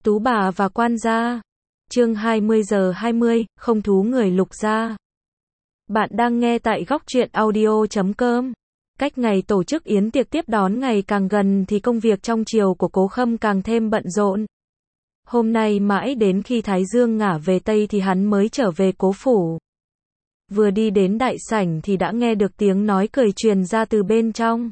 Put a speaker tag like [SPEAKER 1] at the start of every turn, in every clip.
[SPEAKER 1] Tú bà và quan gia. Chương 20:20, không thú người Lục gia. Bạn đang nghe tại góc truyện audio.com. Cách ngày tổ chức yến tiệc tiếp đón ngày càng gần thì công việc trong triều của Cố Khâm càng thêm bận rộn. Hôm nay mãi đến khi Thái Dương ngả về Tây thì hắn mới trở về Cố phủ. Vừa đi đến đại sảnh thì đã nghe được tiếng nói cười truyền ra từ bên trong.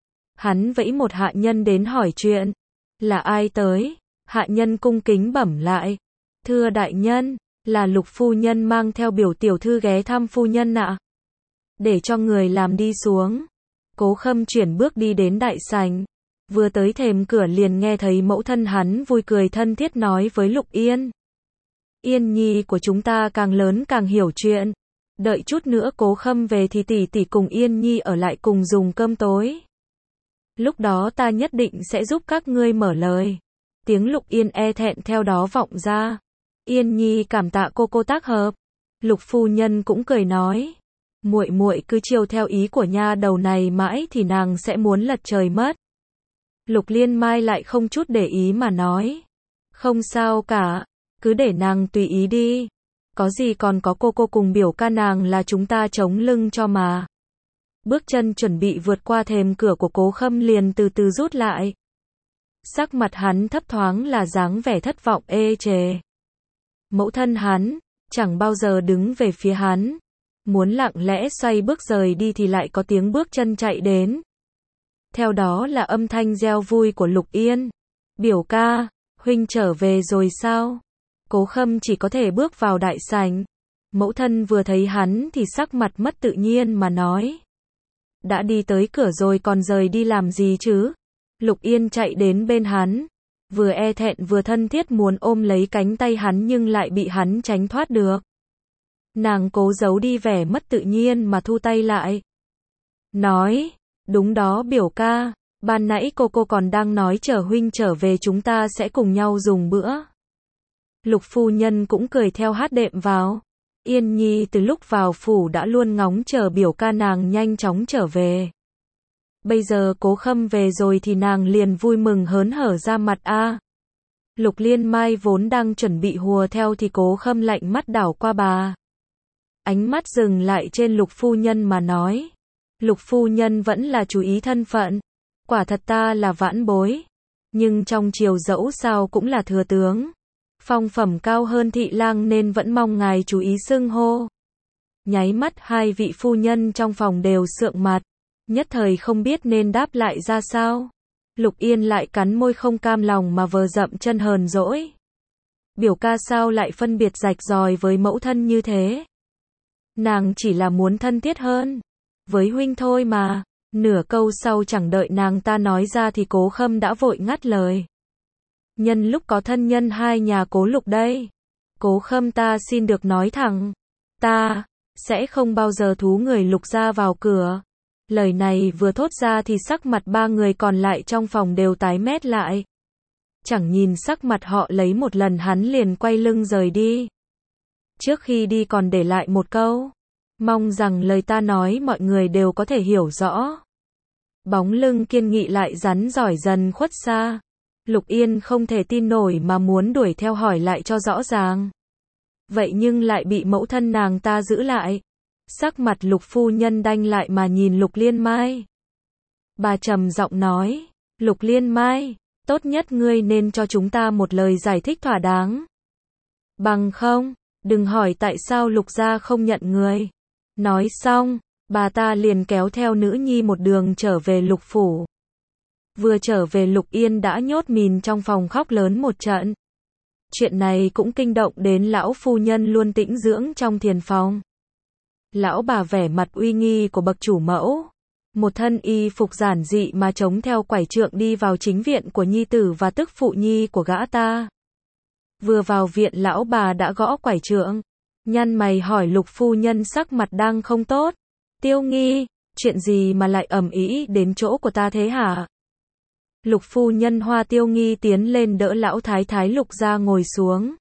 [SPEAKER 1] Hắn vẫy một hạ nhân đến hỏi chuyện. Là ai tới? Hạ nhân cung kính bẩm lại. Thưa đại nhân, là Lục phu nhân mang theo biểu tiểu thư ghé thăm phu nhân ạ. Để cho người làm đi xuống. Cố Khâm chuyển bước đi đến đại sảnh. Vừa tới thềm cửa liền nghe thấy mẫu thân hắn vui cười thân thiết nói với Lục Yên. Yên nhi của chúng ta càng lớn càng hiểu chuyện. Đợi chút nữa Cố Khâm về thì tỷ tỷ cùng Yên nhi ở lại cùng dùng cơm tối. Lúc đó ta nhất định sẽ giúp các ngươi mở lời. Tiếng Lục Yên e thẹn theo đó vọng ra. Yên nhi cảm tạ cô tác hợp. Lục phu nhân cũng cười nói. Muội muội cứ chiều theo ý của nha đầu này mãi thì nàng sẽ muốn lật trời mất. Lục Liên Mai lại không chút để ý mà nói. Không sao cả, cứ để nàng tùy ý đi. Có gì còn có cô cùng biểu ca nàng là chúng ta chống lưng cho mà. Bước chân chuẩn bị vượt qua thềm cửa của Cố Khâm liền từ từ rút lại. Sắc mặt hắn thấp thoáng là dáng vẻ thất vọng ê chề. Mẫu thân hắn, chẳng bao giờ đứng về phía hắn. Muốn lặng lẽ xoay bước rời đi thì lại có tiếng bước chân chạy đến. Theo đó là âm thanh reo vui của Lục Yên. Biểu ca, huynh trở về rồi sao? Cố Khâm chỉ có thể bước vào đại sảnh. Mẫu thân vừa thấy hắn thì sắc mặt mất tự nhiên mà nói. Đã đi tới cửa rồi còn rời đi làm gì chứ? Lục Yên chạy đến bên hắn. Vừa e thẹn vừa thân thiết muốn ôm lấy cánh tay hắn nhưng lại bị hắn tránh thoát được. Nàng cố giấu đi vẻ mất tự nhiên mà thu tay lại. Nói, đúng đó biểu ca, ban nãy cô còn đang nói chờ huynh trở về chúng ta sẽ cùng nhau dùng bữa. Lục phu nhân cũng cười theo hát đệm vào. Yên nhi từ lúc vào phủ đã luôn ngóng chờ biểu ca nàng nhanh chóng trở về. Bây giờ Cố Khâm về rồi thì nàng liền vui mừng hớn hở ra mặt a. Lục Liên Mai vốn đang chuẩn bị hùa theo thì Cố Khâm lạnh mắt đảo qua bà. Ánh mắt dừng lại trên Lục phu nhân mà nói. Lục phu nhân vẫn là chú ý thân phận. Quả thật ta là vãn bối. Nhưng trong triều dẫu sao cũng là thừa tướng. Phong phẩm cao hơn thị lang nên vẫn mong ngài chú ý xưng hô. Nháy mắt hai vị phu nhân trong phòng đều sượng mặt. Nhất thời không biết nên đáp lại ra sao. Lục Yên lại cắn môi không cam lòng mà vờ dậm chân hờn dỗi. Biểu ca sao lại phân biệt rạch ròi với mẫu thân như thế? Nàng chỉ là muốn thân thiết hơn với huynh thôi mà. Nửa câu sau chẳng đợi nàng ta nói ra thì Cố Khâm đã vội ngắt lời. Nhân lúc có thân nhân hai nhà Cố Lục đây. Cố Khâm ta xin được nói thẳng. Ta sẽ không bao giờ thú người Lục gia vào cửa. Lời này vừa thốt ra thì sắc mặt ba người còn lại trong phòng đều tái mét lại. Chẳng nhìn sắc mặt họ lấy một lần hắn liền quay lưng rời đi. Trước khi đi còn để lại một câu. Mong rằng lời ta nói mọi người đều có thể hiểu rõ. Bóng lưng kiên nghị lại rắn giỏi dần khuất xa. Lục Yên không thể tin nổi mà muốn đuổi theo hỏi lại cho rõ ràng. Vậy nhưng lại bị mẫu thân nàng ta giữ lại. Sắc mặt Lục phu nhân đanh lại mà nhìn Lục Liên Mai. Bà trầm giọng nói, Lục Liên Mai, tốt nhất ngươi nên cho chúng ta một lời giải thích thỏa đáng. Bằng không, đừng hỏi tại sao Lục gia không nhận người. Nói xong, bà ta liền kéo theo nữ nhi một đường trở về Lục phủ. Vừa trở về Lục Yên đã nhốt mìn trong phòng khóc lớn một trận. Chuyện này cũng kinh động đến lão phu nhân luôn tĩnh dưỡng trong thiền phòng. Lão bà vẻ mặt uy nghi của bậc chủ mẫu. Một thân y phục giản dị mà chống theo quải trượng đi vào chính viện của nhi tử và tức phụ nhi của gã ta. Vừa vào viện lão bà đã gõ quải trượng. Nhăn mày hỏi Lục phu nhân sắc mặt đang không tốt. Tiêu Nghi, chuyện gì mà lại ầm ĩ đến chỗ của ta thế hả? Lục phu nhân Hoa Tiêu Nghi tiến lên đỡ lão thái thái Lục gia ngồi xuống.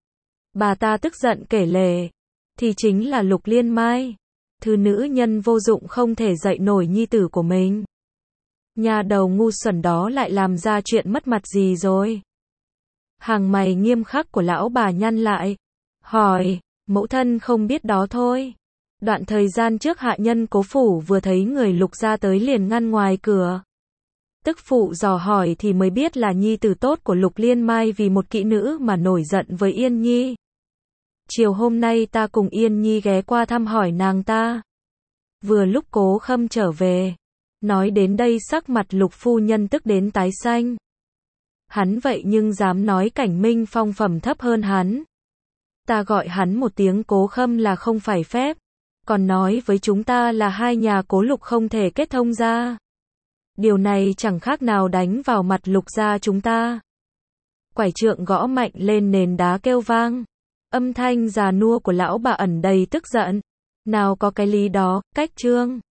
[SPEAKER 1] Bà ta tức giận kể lể. Thì chính là Lục Liên Mai. Thứ nữ nhân vô dụng không thể dạy nổi nhi tử của mình. Nhà đầu ngu xuẩn đó lại làm ra chuyện mất mặt gì rồi? Hàng mày nghiêm khắc của lão bà nhăn lại. Hỏi, mẫu thân không biết đó thôi. Đoạn thời gian trước hạ nhân Cố phủ vừa thấy người Lục gia tới liền ngăn ngoài cửa. Tức phụ dò hỏi thì mới biết là nhi tử tốt của Lục Liên Mai vì một kỹ nữ mà nổi giận với Yên Nhi. Chiều hôm nay ta cùng Yên Nhi ghé qua thăm hỏi nàng ta. Vừa lúc Cố Khâm trở về. Nói đến đây sắc mặt Lục phu nhân tức đến tái xanh. Hắn vậy nhưng dám nói Cảnh Minh Phong phẩm thấp hơn hắn. Ta gọi hắn một tiếng Cố Khâm là không phải phép. Còn nói với chúng ta là hai nhà Cố Lục không thể kết thông ra. Điều này chẳng khác nào đánh vào mặt Lục gia chúng ta. Quải trượng gõ mạnh lên nền đá kêu vang. Âm thanh già nua của lão bà ẩn đầy tức giận. Nào có cái lý đó, cách trương.